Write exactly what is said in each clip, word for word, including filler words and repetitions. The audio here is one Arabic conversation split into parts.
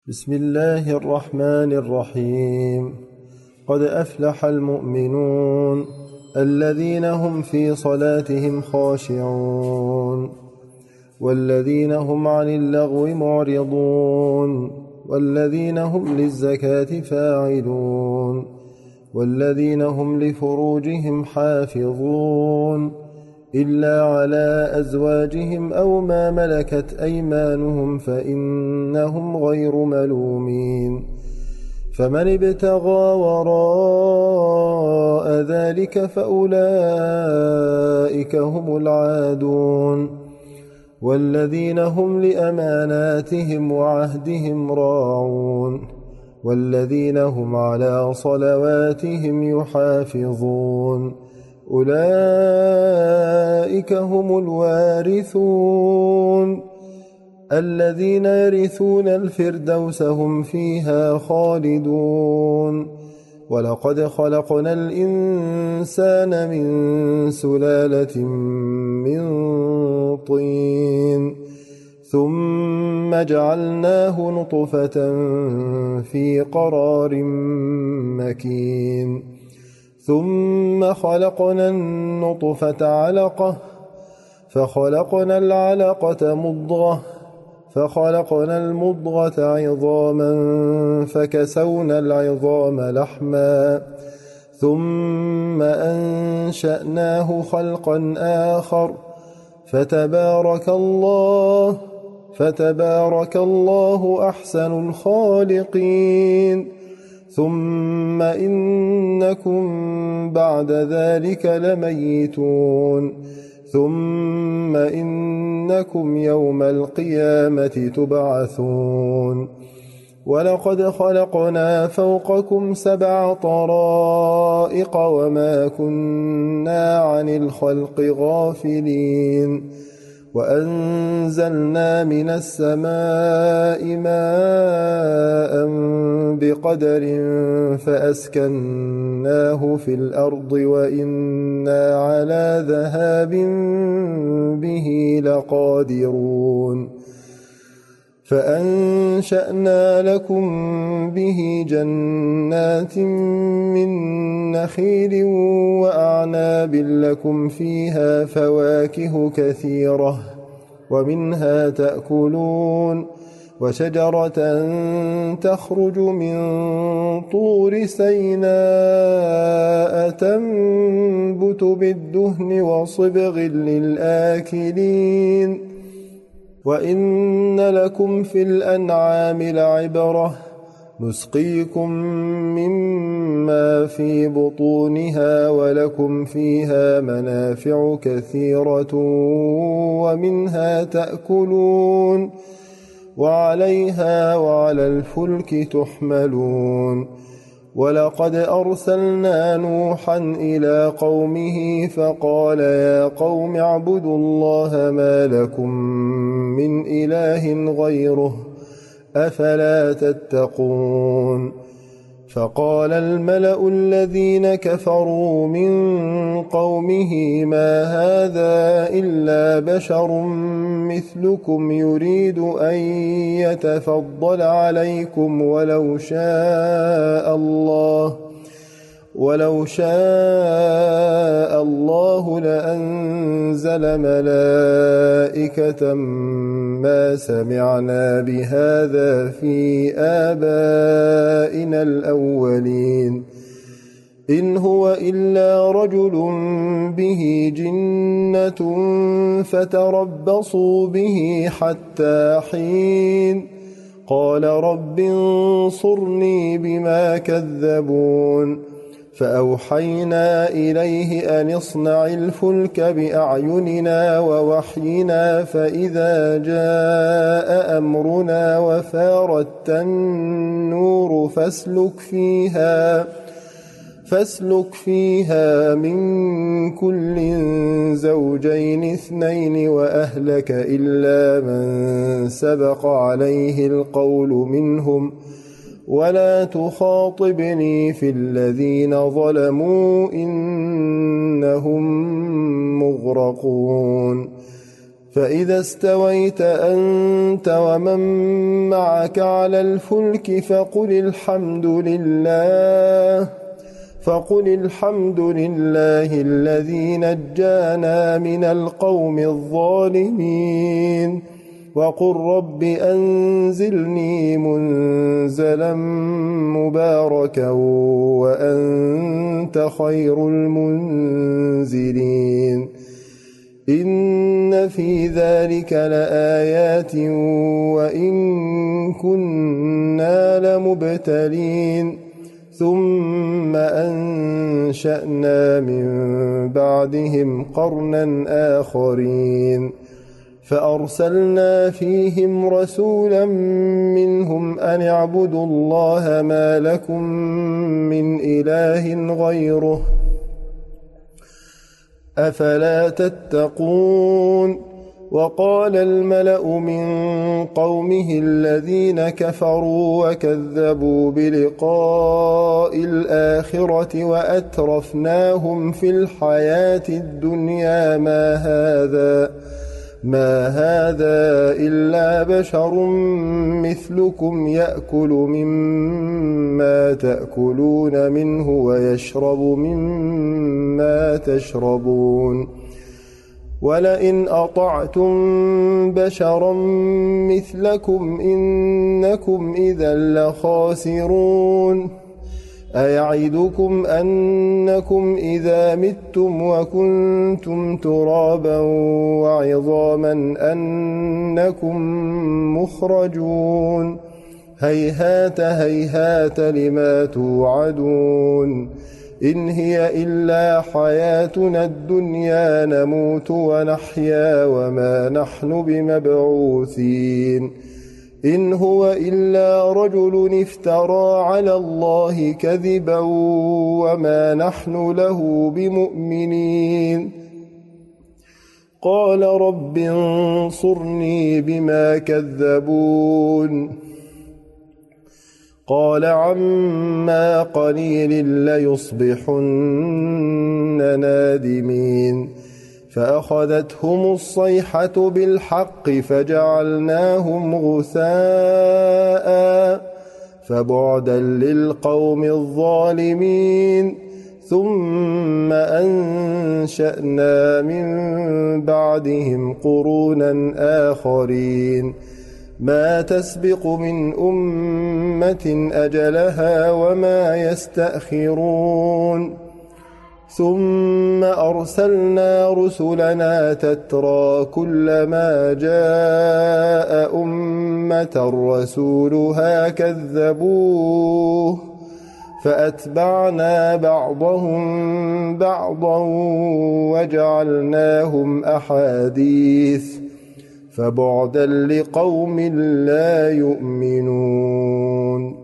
بسم الله الرحمن الرحيم. قد أفلح المؤمنون الذين هم في صلاتهم خاشعون والذين هم عن اللغو معرضون والذين هم للزكاة فاعلون والذين هم لفروجهم حافظون إلا على أزواجهم أو ما ملكت أيمانهم فإنهم غير ملومين. فمن ابتغى وراء ذلك فأولئك هم العادون والذين هم لأماناتهم وعهدهم راعون والذين هم على صلواتهم يحافظون أولئك هم الوارثون الذين يرثون الفردوس هم فيها خالدون. ولقد خلقنا الإنسان من سلالة من طين ثم جعلناه نطفة في قرار مكين ثم خلقنا النطفة علقة فخلقنا العلقة مضغة فخلقنا المضغة عظاما فكسونا العظام لحما ثم أنشأناه خلقا آخر فتبارك الله فتبارك الله أحسن الخالقين. ثم إنكم بعد ذلك لميتون ثم إنكم يوم القيامة تبعثون. ولقد خلقنا فوقكم سبع طرائق وما كنا عن الخلق غافلين وأنزلنا من السماء ماء بقدر فأسكناه في الأرض وإنا على ذهاب به لقادرون. فأنشأنا لكم به جنات من نخيل وأعناب لكم فيها فواكه كثيرة ومنها تأكلون وشجرة تخرج من طور سيناء تنبت بالدهن وصبغ للآكلين. وإن لكم في الأنعام لعبرة نسقيكم مما في بطونها ولكم فيها منافع كثيرة ومنها تأكلون وعليها وعلى الفلك تحملون. ولقد أرسلنا نوحا إلى قومه فقال يا قوم اعبدوا الله ما لكم من إله غيره أفلا تتقون. فقال الملأ الذين كفروا من قومه ما هذا إلا بشر مثلكم يريد أن يتفضل عليكم ولو شاء الله ولو شاء الله لأنزل ملائكة ما سمعنا بهذا في آبائنا الأولين إن هو إلا رجل به جنة فتربصوا به حتى حين. قال رب انصرني بما كذبون. فأوحينا إليه أن اصنع الفلك بأعيننا ووحينا فإذا جاء أمرنا وفارت النور فاسلك فيها فاسلك فيها من كل زوجين اثنين وأهلك إلا من سبق عليه القول منهم ولا تخاطبني في الذين ظلموا إنهم مغرقون. فإذا استويت أنت ومن معك على الفلك فقل الحمد لله فقل الحمد لله الذي نجانا من القوم الظالمين وقل رب أنزلني منزلا مباركا وأنت خير المنزلين إن في ذلك لآيات وإن كنا لمبتلين ثم أنشأنا من بعدهم قرنا آخرين فأرسلنا فيهم رسولا منهم أن اعبدوا الله ما لكم من إله غيره أفلا تتقون وقال الملأ من قومه الذين كفروا وكذبوا بلقاء الآخرة وأترفناهم في الحياة الدنيا ما هذا ما هذا إلا بشر مثلكم يأكل مما تأكلون منه ويشرب مما تشربون ولئن أطعتم بشرا مثلكم إنكم إذا لخاسرون أيعدكم أنكم إذا متم وكنتم ترابا وعظاما أنكم مخرجون هيهات هيهات لما توعدون إن هي إلا حياتنا الدنيا نموت ونحيا وما نحن بمبعوثين إن هو إلا رجل افترى على الله كذبا وما نحن له بمؤمنين قال رب انصرني بما كذبون قال عما قليل ليصبحن نادمين فأخذتهم الصيحة بالحق فجعلناهم غثاء فبعدا للقوم الظالمين ثم أنشأنا من بعدهم قرونا آخرين ما تسبق من أمة أجلها وما يستأخرون ثم أرسلنا رسلنا تترى كلما جاء أمة رسولها كذبوه فأتبعنا بعضهم بعضا وجعلناهم أحاديث فبعدا لقوم لا يؤمنون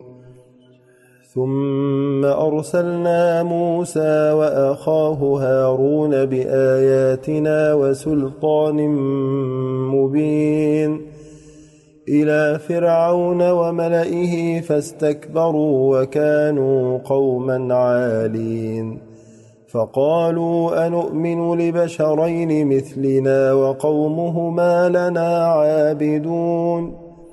ثم أرسلنا موسى وأخاه هارون بآياتنا وسلطان مبين إلى فرعون وملئه فاستكبروا وكانوا قوما عالين فقالوا أنؤمن لبشرين مثلنا وقومهما لنا عابدون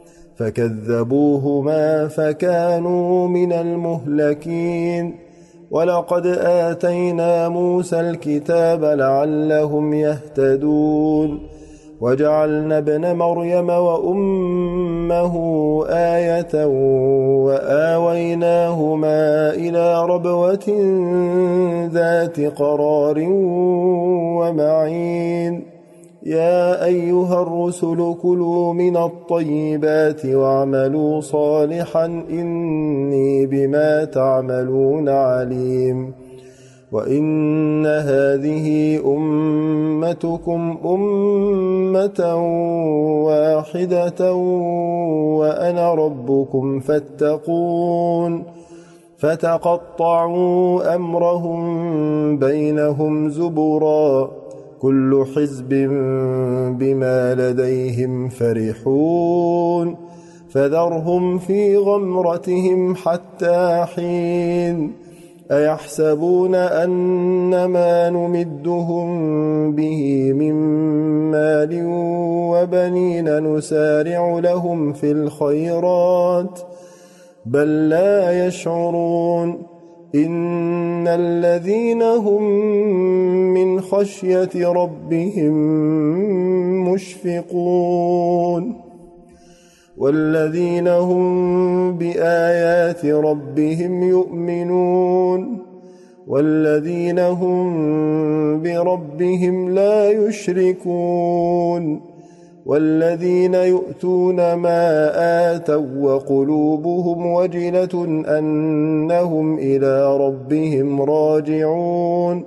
فكذبوهما فكانوا من المهلكين ولقد آتينا موسى الكتاب لعلهم يهتدون وجعلنا ابن مريم وأمه آية وآويناهما إلى ربوة ذات قرار ومعين يا أيها الرسل كلوا من الطيبات واعملوا صالحا إني بما تعملون عليم وإن هذه أمتكم أمة واحدة وأنا ربكم فاتقون فتقطعوا أمرهم بينهم زبرا كل حزب بما لديهم فرحون فذرهم في غمرتهم حتى حين أيحسبون أن ما نمدهم به من مال وبنين نسارع لهم في الخيرات بل لا يشعرون إن الذين هم من خشية ربهم مشفقون والذين هم بآيات ربهم يؤمنون والذين هم بربهم لا يشركون والذين يؤتون ما آتوا وقلوبهم وجلة أنهم إلى ربهم راجعون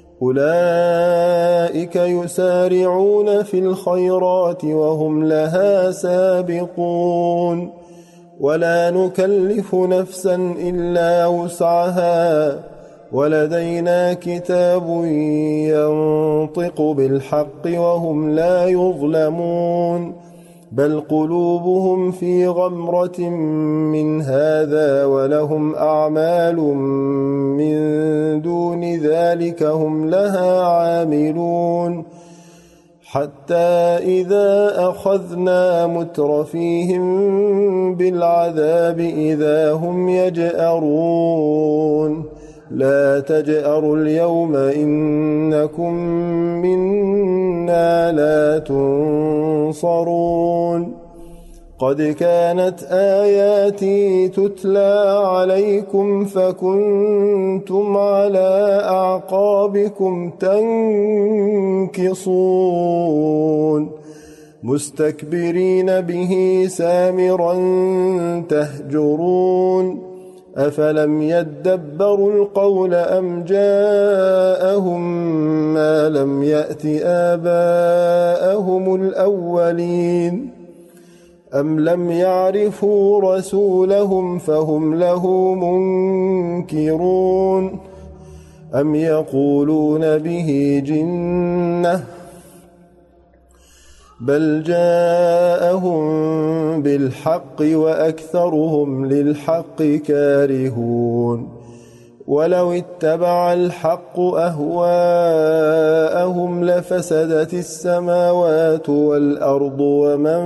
أولئك يسارعون في الخيرات وهم لها سابقون ولا نكلف نفسا إلا وسعها ولدينا كتاب ينطق بالحق وهم لا يظلمون بل قلوبهم في غمرة من هذا ولهم أعمال من دون ذلك هم لها عاملون حتى إذا أخذنا مترفيهم بالعذاب إذا هم يجأرون لا تجأروا اليوم إنكم منا لا تنصرون قد كانت آياتي تتلى عليكم فكنتم على أعقابكم تنكصون مستكبرين به سامرا تهجرون أفلم يدبروا القول أم جاءهم ما لم يأت آباءهم الأولين أم لم يعرفوا رسولهم فهم له منكرون أم يقولون به جنة بل جاءهم بالحق وأكثرهم للحق كارهون ولو اتبع الحق أهواءهم لفسدت السماوات والأرض ومن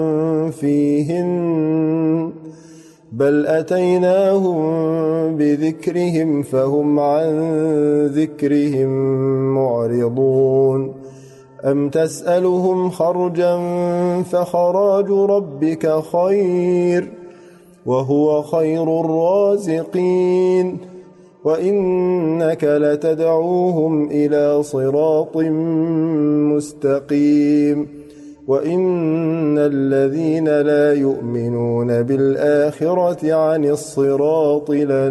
فيهن بل أتيناهم بذكرهم فهم عن ذكرهم معرضون أم تسألهم خرجا فخراج ربك خير وهو خير الرازقين وإنك لتدعوهم إلى صراط مستقيم وإن الذين لا يؤمنون بالآخرة عن الصراط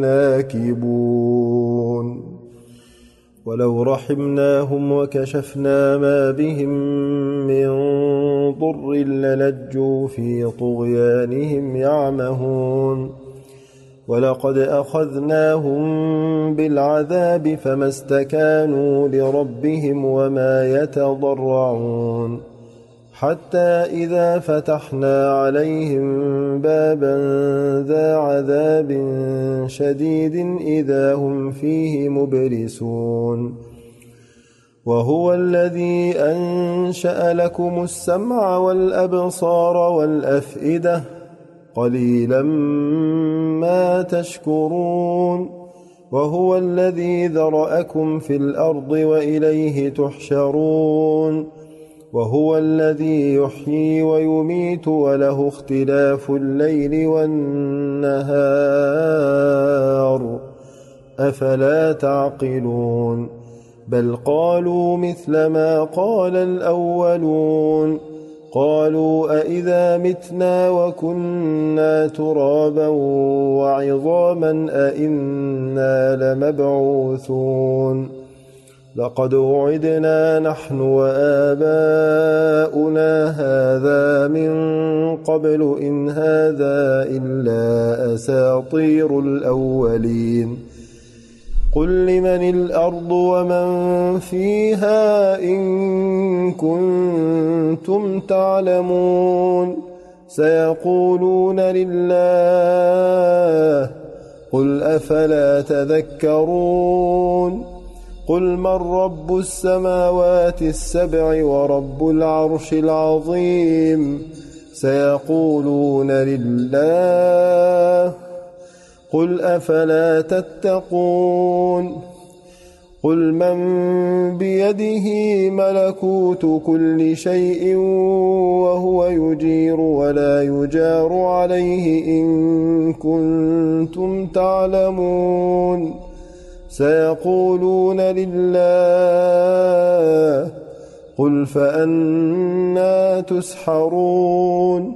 لناكبون ولو رحمناهم وكشفنا ما بهم من ضر للجوا في طغيانهم يعمهون ولقد أخذناهم بالعذاب فما استكانوا لربهم وما يتضرعون حتى إذا فتحنا عليهم بابا ذا عذاب شديد إذا هم فيه مبلسون وهو الذي أنشأ لكم السمع والأبصار والأفئدة قليلا ما تشكرون وهو الذي ذرأكم في الأرض وإليه تحشرون وهو الذي يحيي ويميت وله اختلاف الليل والنهار أفلا تعقلون بل قالوا مثل ما قال الأولون قالوا أإذا متنا وكنا ترابا وعظاما أإنا لمبعوثون لقد وعدنا نحن وآباؤنا هذا من قبل إن هذا إلا أساطير الأولين قل لمن الأرض ومن فيها إن كنتم تعلمون سيقولون لله قل أفلا تذكرون قل من رب السماوات السبع ورب العرش العظيم سيقولون لله قل أفلا تتقون قل من بيده ملكوت كل شيء وهو يجير ولا يجار عليه إن كنتم تعلمون سيقولون لله قل فأنا تسحرون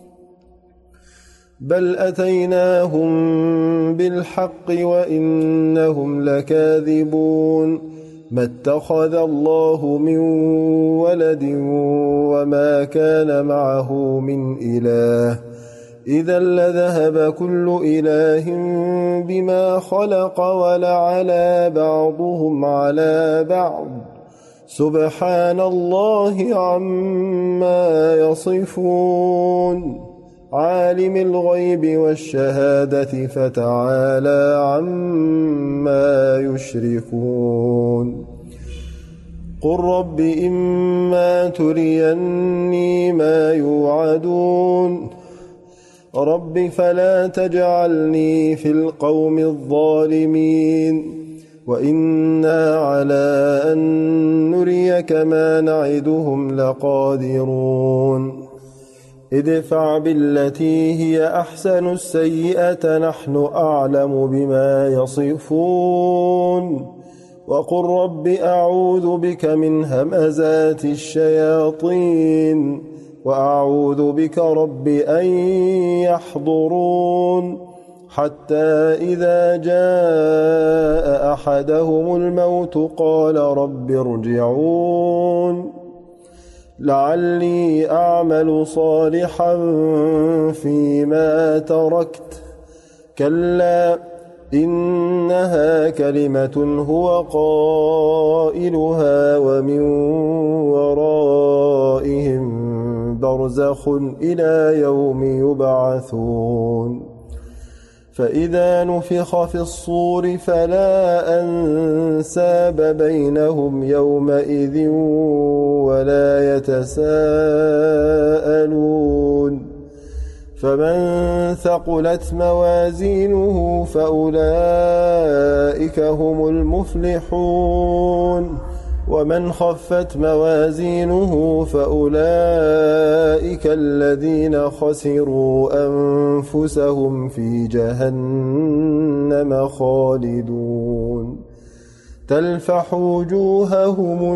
بل أتيناهم بالحق وإنهم لكاذبون ما اتخذ الله من ولد وما كان معه من إله إذا لذهب كل إله بما خلق ولعلى بعضهم على بعض سبحان الله عما يصفون عالم الغيب والشهادة فتعالى عما يشركون قل رب إما تريني ما يوعدون رب فلا تجعلني في القوم الظالمين وإنا على أن نريك ما نعدهم لقادرون ادفع بالتي هي أحسن السيئة نحن أعلم بما يصفون وقل رب أعوذ بك من همزات الشياطين وأعوذ بك رب أن يحضرون حتى إذا جاء أحدهم الموت قال رب ارجعون لعلي أعمل صالحا فيما تركت كلا إنها كلمة هو قائلها ومن ورائهم برزخ إلى يوم يبعثون فإذا نفخ في الصور فلا أنساب بينهم يومئذ ولا يتساءلون فمن ثقلت موازينه فأولئك هم المفلحون ومن خفت موازينه فأولئك الذين خسروا أنفسهم في جهنم خالدون تلفح وجوههم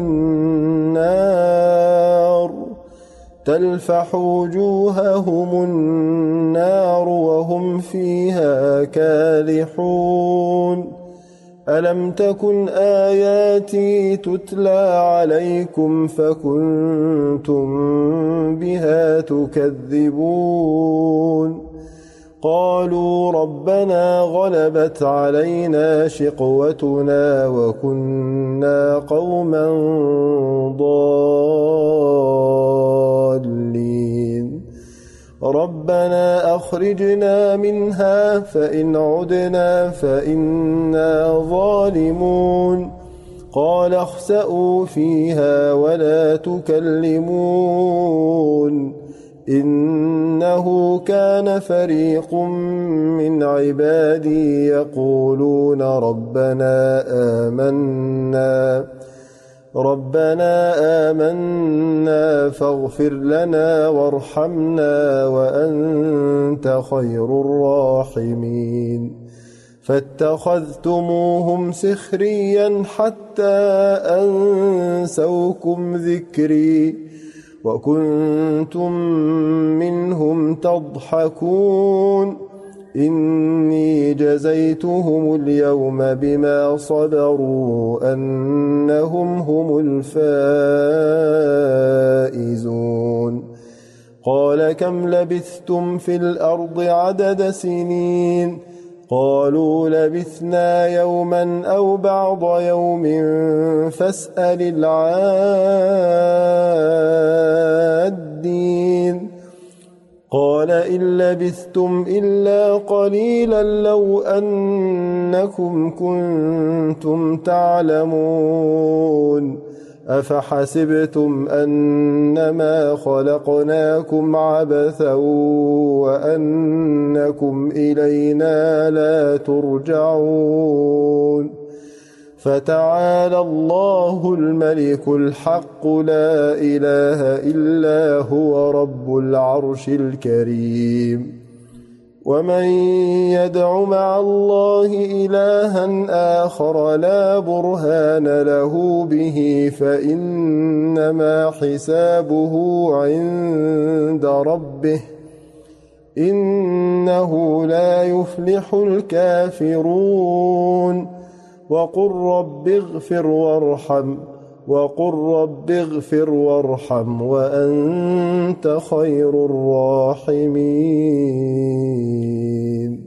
النار تلفح وجوههم النار وهم فيها كالحون ألم تكن آياتي تتلى عليكم فكنتم بها تكذبون قالوا ربنا غلبت علينا شقوتنا وكنا قوما ضالين ربنا أخرجنا منها فإن عدنا فإنا ظالمون قال اخسئوا فيها ولا تكلمون إنه كان فريق من عبادي يقولون ربنا آمنا ربنا آمنا فاغفر لنا وارحمنا وأنت خير الراحمين فاتخذتموهم سخريا حتى أنسوكم ذكري وكنتم منهم تضحكون إني جزيتهم اليوم بما صبروا أنهم هم الفائزون قال كم لبثتم في الأرض عدد سنين قالوا لبثنا يوما أو بعض يوم فاسأل العادين قال إن لبثتم إلا قليلا لو أنكم كنتم تعلمون أفحسبتم أنما خلقناكم عبثا وأنكم إلينا لا ترجعون فتعالى الله الملك الحق لا إله إلا هو رب العرش الكريم ومن يدع مع الله إلها آخر لا برهان له به فإنما حسابه عند ربه إنه لا يفلح الكافرون وقل رب اغفر وارحم وقل رب اغفر وارحم وأنت خير الراحمين